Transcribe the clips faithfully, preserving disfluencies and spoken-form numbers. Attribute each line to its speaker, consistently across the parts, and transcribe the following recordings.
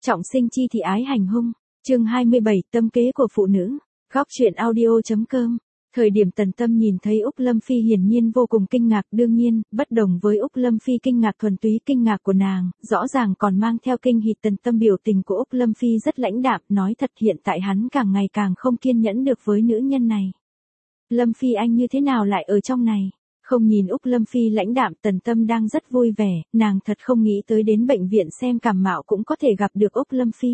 Speaker 1: Trọng sinh chi thị ái hành hung. Chương hai mươi bảy, tâm kế của phụ nữ. Góc truyện audio.com. Thời điểm Tần Tâm nhìn thấy Úc Lâm Phi hiển nhiên vô cùng kinh ngạc, đương nhiên, bất đồng với Úc Lâm Phi kinh ngạc thuần túy kinh ngạc của nàng, rõ ràng còn mang theo kinh hỉ. Tần Tâm biểu tình của Úc Lâm Phi rất lãnh đạm, nói thật hiện tại hắn càng ngày càng không kiên nhẫn được với nữ nhân này. Lâm Phi anh như thế nào lại ở trong này? Không nhìn Úc Lâm Phi lãnh đạm, Tần Tâm đang rất vui vẻ, nàng thật không nghĩ tới đến bệnh viện xem cảm mạo cũng có thể gặp được Úc Lâm Phi.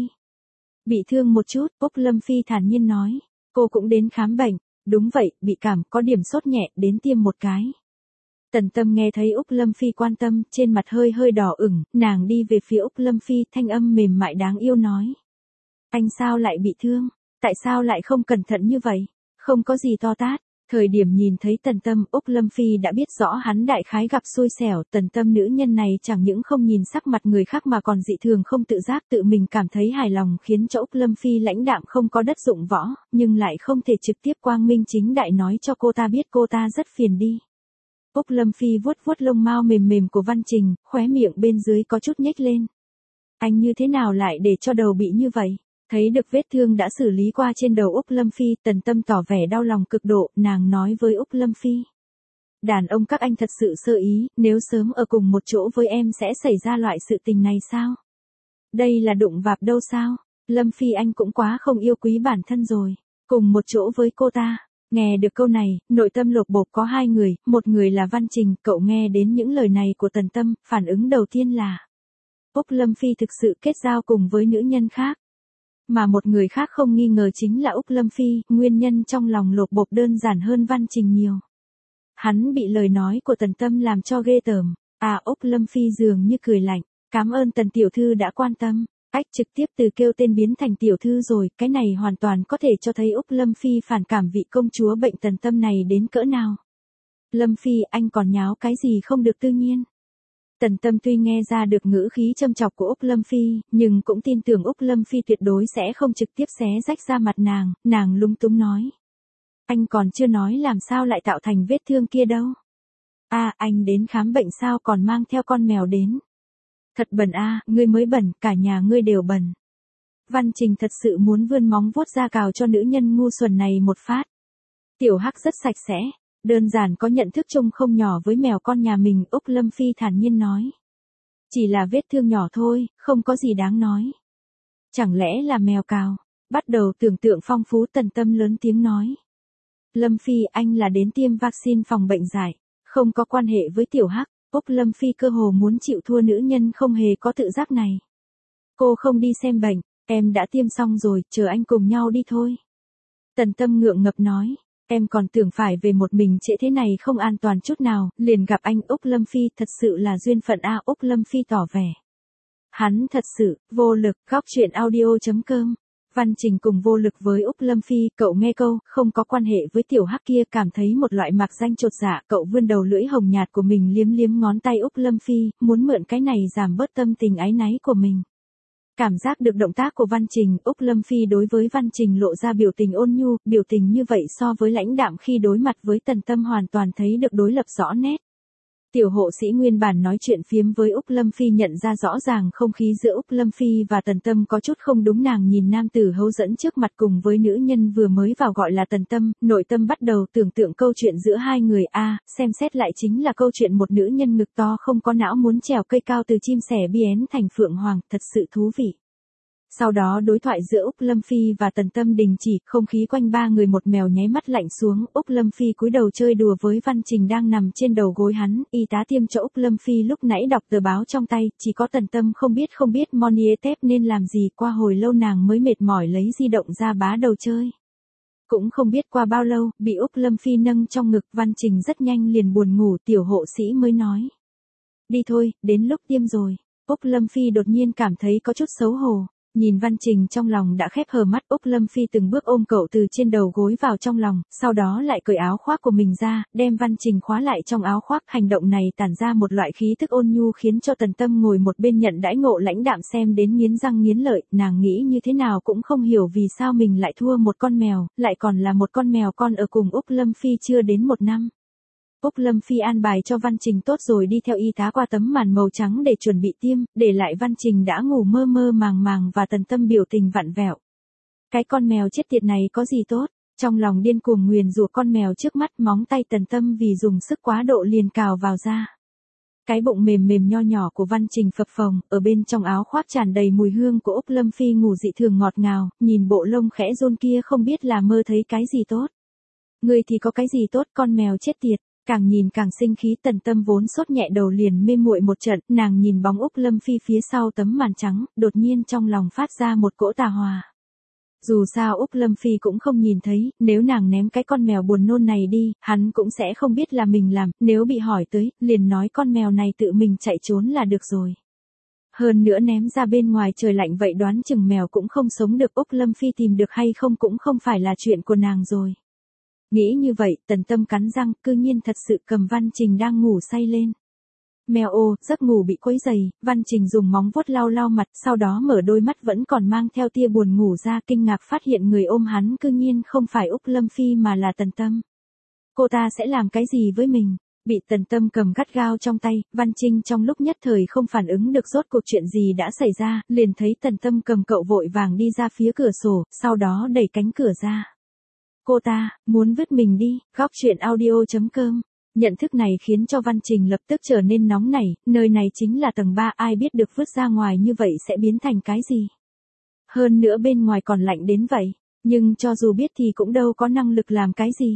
Speaker 1: Bị thương một chút, Úc Lâm Phi thản nhiên nói, cô cũng đến khám bệnh. Đúng vậy, bị cảm, có điểm sốt nhẹ, đến tiêm một cái. Tần Tâm nghe thấy Úc Lâm Phi quan tâm, trên mặt hơi hơi đỏ ửng, nàng đi về phía Úc Lâm Phi, thanh âm mềm mại đáng yêu nói. Anh sao lại bị thương? Tại sao lại không cẩn thận như vậy? Không có gì to tát. Thời điểm nhìn thấy Tần Tâm, Úc Lâm Phi đã biết rõ hắn đại khái gặp xui xẻo. Tần Tâm nữ nhân này chẳng những không nhìn sắc mặt người khác mà còn dị thường không tự giác tự mình cảm thấy hài lòng, khiến cho Úc Lâm Phi lãnh đạm không có đất dụng võ, nhưng lại không thể trực tiếp quang minh chính đại nói cho cô ta biết cô ta rất phiền đi. Úc Lâm Phi vuốt vuốt lông mao mềm mềm của Văn Trình, khóe miệng bên dưới có chút nhếch lên. Anh như thế nào lại để cho đầu bị như vậy? Thấy được vết thương đã xử lý qua trên đầu Úc Lâm Phi, Tần Tâm tỏ vẻ đau lòng cực độ, nàng nói với Úc Lâm Phi. Đàn ông các anh thật sự sơ ý, nếu sớm ở cùng một chỗ với em sẽ xảy ra loại sự tình này sao? Đây là đụng vạp đâu sao? Lâm Phi anh cũng quá không yêu quý bản thân rồi, cùng một chỗ với cô ta. Nghe được câu này, nội tâm lột bột có hai người, một người là Văn Trình, cậu nghe đến những lời này của Tần Tâm, phản ứng đầu tiên là Úc Lâm Phi thực sự kết giao cùng với nữ nhân khác. Mà một người khác không nghi ngờ chính là Úc Lâm Phi, nguyên nhân trong lòng lột bột đơn giản hơn Văn Trình nhiều. Hắn bị lời nói của Tần Tâm làm cho ghê tởm, à Úc Lâm Phi dường như cười lạnh, cảm ơn Tần tiểu thư đã quan tâm, ách trực tiếp từ kêu tên biến thành tiểu thư rồi, cái này hoàn toàn có thể cho thấy Úc Lâm Phi phản cảm vị công chúa bệnh Tần Tâm này đến cỡ nào. Lâm Phi anh còn nháo cái gì không được tự nhiên. Tần Tâm tuy nghe ra được ngữ khí châm chọc của Úc Lâm Phi, nhưng cũng tin tưởng Úc Lâm Phi tuyệt đối sẽ không trực tiếp xé rách ra mặt nàng, nàng lúng túng nói. Anh còn chưa nói làm sao lại tạo thành vết thương kia đâu. À, anh đến khám bệnh sao còn mang theo con mèo đến. Thật bẩn a, à, ngươi mới bẩn, cả nhà ngươi đều bẩn. Văn Trình thật sự muốn vươn móng vuốt ra cào cho nữ nhân ngu xuẩn này một phát. Tiểu Hắc rất sạch sẽ. Đơn giản có nhận thức chung không nhỏ với mèo con nhà mình, Úc Lâm Phi thản nhiên nói. Chỉ là vết thương nhỏ thôi, không có gì đáng nói. Chẳng lẽ là mèo cào? Bắt đầu tưởng tượng phong phú, Tần Tâm lớn tiếng nói. Lâm Phi anh là đến tiêm vaccine phòng bệnh dại, không có quan hệ với Tiểu Hắc. Úc Lâm Phi cơ hồ muốn chịu thua nữ nhân không hề có tự giác này. Cô không đi xem bệnh, em đã tiêm xong rồi, chờ anh cùng nhau đi thôi. Tần Tâm ngượng ngập nói. Em còn tưởng phải về một mình trễ thế này không an toàn chút nào, liền gặp anh. Úc Lâm Phi thật sự là duyên phận a. Úc Lâm Phi tỏ vẻ. Hắn thật sự, vô lực. Góc truyện audio.com. Văn Trình cùng vô lực với Úc Lâm Phi, cậu nghe câu, không có quan hệ với Tiểu Hắc kia, cảm thấy một loại mạc danh chột dạ, cậu vươn đầu lưỡi hồng nhạt của mình liếm liếm ngón tay Úc Lâm Phi, muốn mượn cái này giảm bớt tâm tình áy náy của mình. Cảm giác được động tác của Văn Trình, Úc Lâm Phi đối với Văn Trình lộ ra biểu tình ôn nhu, biểu tình như vậy so với lãnh đạm khi đối mặt với Tần Tâm hoàn toàn thấy được đối lập rõ nét. Tiểu hộ sĩ nguyên bản nói chuyện phiếm với Úc Lâm Phi nhận ra rõ ràng không khí giữa Úc Lâm Phi và Tần Tâm có chút không đúng, nàng nhìn nam tử hấu dẫn trước mặt cùng với nữ nhân vừa mới vào gọi là Tần Tâm, nội tâm bắt đầu tưởng tượng câu chuyện giữa hai người a, à, xem xét lại chính là câu chuyện một nữ nhân ngực to không có não muốn trèo cây cao từ chim sẻ biến thành phượng hoàng, thật sự thú vị. Sau đó đối thoại giữa Úc Lâm Phi và Tần Tâm đình chỉ, không khí quanh ba người một mèo nháy mắt lạnh xuống, Úc Lâm Phi cúi đầu chơi đùa với Văn Trình đang nằm trên đầu gối hắn, y tá tiêm cho Úc Lâm Phi lúc nãy đọc tờ báo trong tay, chỉ có Tần Tâm không biết không biết Monietep nên làm gì, qua hồi lâu nàng mới mệt mỏi lấy di động ra bá đầu chơi. Cũng không biết qua bao lâu, bị Úc Lâm Phi nâng trong ngực, Văn Trình rất nhanh liền buồn ngủ, tiểu hộ sĩ mới nói. Đi thôi, đến lúc tiêm rồi. Úc Lâm Phi đột nhiên cảm thấy có chút xấu hổ. Nhìn Văn Trình trong lòng đã khép hờ mắt, Úc Lâm Phi từng bước ôm cậu từ trên đầu gối vào trong lòng, sau đó lại cởi áo khoác của mình ra, đem Văn Trình khóa lại trong áo khoác. Hành động này tản ra một loại khí thức ôn nhu khiến cho Tần Tâm ngồi một bên nhận đãi ngộ lãnh đạm xem đến nghiến răng nghiến lợi, nàng nghĩ như thế nào cũng không hiểu vì sao mình lại thua một con mèo, lại còn là một con mèo con ở cùng Úc Lâm Phi chưa đến một năm. Úc Lâm Phi an bài cho Văn Trình tốt rồi đi theo y tá qua tấm màn màu trắng để chuẩn bị tiêm, để lại Văn Trình đã ngủ mơ mơ màng màng và Tần Tâm biểu tình vặn vẹo. Cái con mèo chết tiệt này có gì tốt? Trong lòng điên cuồng nguyền rủa con mèo trước mắt, móng tay Tần Tâm vì dùng sức quá độ liền cào vào da. Cái bụng mềm mềm nho nhỏ của Văn Trình phập phồng, ở bên trong áo khoác tràn đầy mùi hương của Úc Lâm Phi ngủ dị thường ngọt ngào, nhìn bộ lông khẽ rôn kia không biết là mơ thấy cái gì tốt. Người thì có cái gì tốt, con mèo chết tiệt. Càng nhìn càng sinh khí, Tần Tâm vốn sốt nhẹ đầu liền mê muội một trận, nàng nhìn bóng Úc Lâm Phi phía sau tấm màn trắng, đột nhiên trong lòng phát ra một cỗ tà hòa. Dù sao Úc Lâm Phi cũng không nhìn thấy, nếu nàng ném cái con mèo buồn nôn này đi, hắn cũng sẽ không biết là mình làm, nếu bị hỏi tới, liền nói con mèo này tự mình chạy trốn là được rồi. Hơn nữa ném ra bên ngoài trời lạnh vậy đoán chừng mèo cũng không sống được, Úc Lâm Phi tìm được hay không cũng không phải là chuyện của nàng rồi. Nghĩ như vậy, Tần Tâm cắn răng, cư nhiên thật sự cầm Văn Trình đang ngủ say lên. Mèo ô, giấc ngủ bị quấy dày, Văn Trình dùng móng vuốt lau lau mặt, sau đó mở đôi mắt vẫn còn mang theo tia buồn ngủ ra, kinh ngạc phát hiện người ôm hắn cư nhiên không phải Úc Lâm Phi mà là Tần Tâm. Cô ta sẽ làm cái gì với mình? Bị Tần Tâm cầm gắt gao trong tay, Văn Trình trong lúc nhất thời không phản ứng được rốt cuộc chuyện gì đã xảy ra, liền thấy Tần Tâm cầm cậu vội vàng đi ra phía cửa sổ, sau đó đẩy cánh cửa ra. Cô ta, muốn vứt mình đi, góc truyện audio chấm com. Nhận thức này khiến cho Văn Trình lập tức trở nên nóng nảy, nơi này chính là tầng ba, ai biết được vứt ra ngoài như vậy sẽ biến thành cái gì. Hơn nữa bên ngoài còn lạnh đến vậy, nhưng cho dù biết thì cũng đâu có năng lực làm cái gì.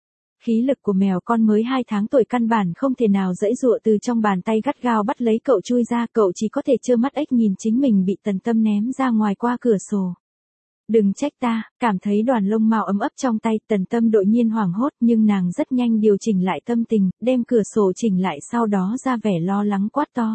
Speaker 1: Khí lực của mèo con mới hai tháng tuổi căn bản không thể nào giãy giụa từ trong bàn tay gắt gao bắt lấy cậu chui ra, cậu chỉ có thể trơ mắt ếch nhìn chính mình bị Tần Tâm ném ra ngoài qua cửa sổ. Đừng trách ta, cảm thấy đoàn lông mao ấm ấp trong tay, Tần Tâm đột nhiên hoảng hốt nhưng nàng rất nhanh điều chỉnh lại tâm tình, đem cửa sổ chỉnh lại sau đó ra vẻ lo lắng quát to.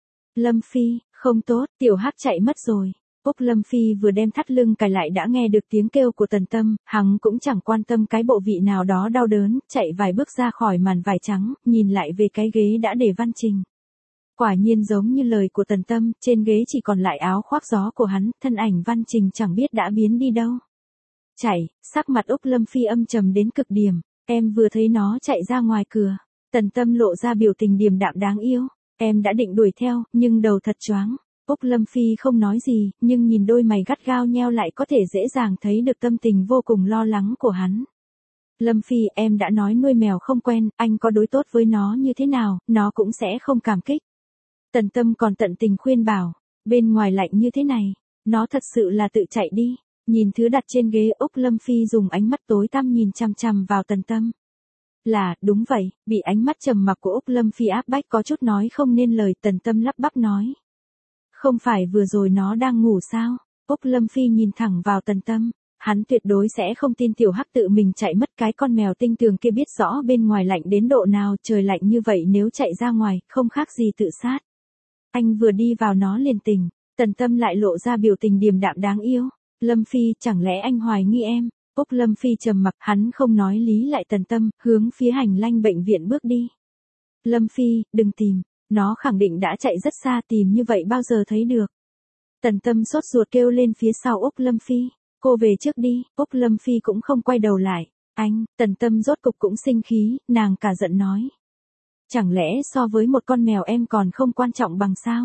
Speaker 1: Lâm Phi, không tốt, tiểu hắc chạy mất rồi. Úc Lâm Phi vừa đem thắt lưng cài lại đã nghe được tiếng kêu của Tần Tâm, hắn cũng chẳng quan tâm cái bộ vị nào đó đau đớn, chạy vài bước ra khỏi màn vải trắng, nhìn lại về cái ghế đã để Văn Trình. Quả nhiên giống như lời của Tần Tâm, trên ghế chỉ còn lại áo khoác gió của hắn, thân ảnh Văn Trình chẳng biết đã biến đi đâu. Chạy, sắc mặt Úc Lâm Phi âm trầm đến cực điểm, em vừa thấy nó chạy ra ngoài cửa. Tần Tâm lộ ra biểu tình điềm đạm đáng yêu, em đã định đuổi theo, nhưng đầu thật choáng. Úc Lâm Phi không nói gì, nhưng nhìn đôi mày gắt gao nheo lại có thể dễ dàng thấy được tâm tình vô cùng lo lắng của hắn. Lâm Phi, em đã nói nuôi mèo không quen, anh có đối tốt với nó như thế nào, nó cũng sẽ không cảm kích. Tần Tâm còn tận tình khuyên bảo, bên ngoài lạnh như thế này, nó thật sự là tự chạy đi. Nhìn thứ đặt trên ghế, Úc Lâm Phi dùng ánh mắt tối tăm nhìn chằm chằm vào Tần Tâm. Là, đúng vậy, bị ánh mắt trầm mặc của Úc Lâm Phi áp bách có chút nói không nên lời, Tần Tâm lắp bắp nói. Không phải vừa rồi nó đang ngủ sao? Úc Lâm Phi nhìn thẳng vào Tần Tâm, hắn tuyệt đối sẽ không tin tiểu hắc tự mình chạy mất, cái con mèo tinh tường kia biết rõ bên ngoài lạnh đến độ nào, trời lạnh như vậy nếu chạy ra ngoài, không khác gì tự sát. Anh vừa đi vào nó liền tỉnh, Tần Tâm lại lộ ra biểu tình điềm đạm đáng yêu. Lâm Phi, chẳng lẽ anh hoài nghi em? Úc Lâm Phi trầm mặc, hắn không nói lý lại Tần Tâm, hướng phía hành lang bệnh viện bước đi. Lâm Phi, đừng tìm, nó khẳng định đã chạy rất xa, tìm như vậy bao giờ thấy được. Tần Tâm sốt ruột kêu lên phía sau Úc Lâm Phi, cô về trước đi. Úc Lâm Phi cũng không quay đầu lại. Anh, Tần Tâm rốt cục cũng sinh khí, nàng cả giận nói. Chẳng lẽ so với một con mèo em còn không quan trọng bằng sao?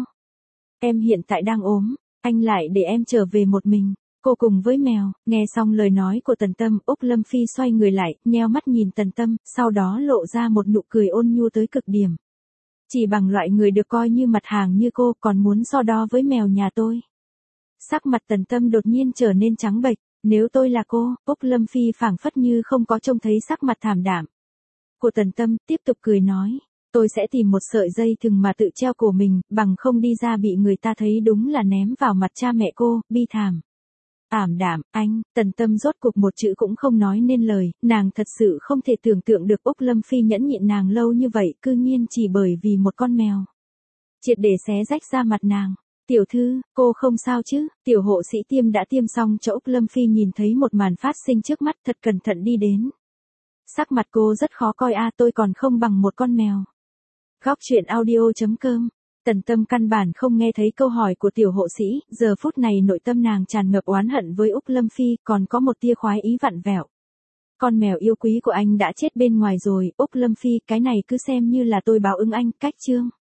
Speaker 1: Em hiện tại đang ốm, anh lại để em trở về một mình, cô cùng với mèo. Nghe xong lời nói của Tần Tâm, Úc Lâm Phi xoay người lại, nheo mắt nhìn Tần Tâm, sau đó lộ ra một nụ cười ôn nhu tới cực điểm. Chỉ bằng loại người được coi như mặt hàng như cô còn muốn so đo với mèo nhà tôi. Sắc mặt Tần Tâm đột nhiên trở nên trắng bệch, nếu tôi là cô, Úc Lâm Phi phảng phất như không có trông thấy sắc mặt thảm đạm của Tần Tâm, tiếp tục cười nói. Tôi sẽ tìm một sợi dây thừng mà tự treo cổ mình, bằng không đi ra bị người ta thấy đúng là ném vào mặt cha mẹ cô, bi thảm. Ảm đạm, anh, Tần Tâm rốt cuộc một chữ cũng không nói nên lời, nàng thật sự không thể tưởng tượng được Úc Lâm Phi nhẫn nhịn nàng lâu như vậy, cư nhiên chỉ bởi vì một con mèo. Triệt để xé rách ra mặt nàng. Tiểu thư, cô không sao chứ? Tiểu hộ sĩ tiêm đã tiêm xong cho Úc Lâm Phi nhìn thấy một màn phát sinh trước mắt, thật cẩn thận đi đến. Sắc mặt cô rất khó coi, a tôi còn không bằng một con mèo. Góc truyện audio chấm com. Tần Tâm căn bản không nghe thấy câu hỏi của tiểu hộ sĩ, giờ phút này nội tâm nàng tràn ngập oán hận với Úc Lâm Phi, còn có một tia khoái ý vặn vẹo. Con mèo yêu quý của anh đã chết bên ngoài rồi, Úc Lâm Phi, cái này cứ xem như là tôi báo ứng anh, cách chương.